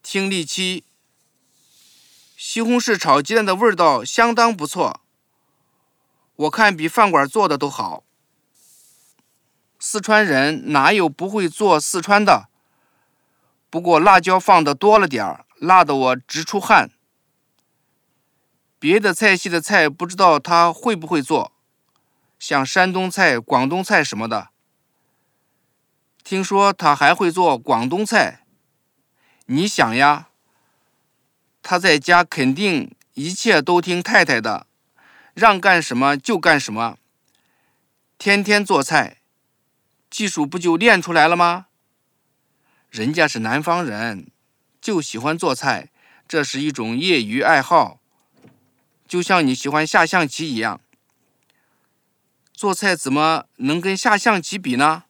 听例7，西红柿炒鸡蛋的味道相当不错，我看比饭馆做的都好。四川人哪有不会做四川的？不过辣椒放的多了点儿，辣得我直出汗。别的菜系的菜不知道他会不会做，像山东菜、广东菜什么的。听说他还会做广东菜。你想呀，他在家肯定一切都听太太的，让干什么就干什么，天天做菜，技术不就练出来了吗？人家是南方人，就喜欢做菜，这是一种业余爱好，就像你喜欢下象棋一样。做菜怎么能跟下象棋比呢？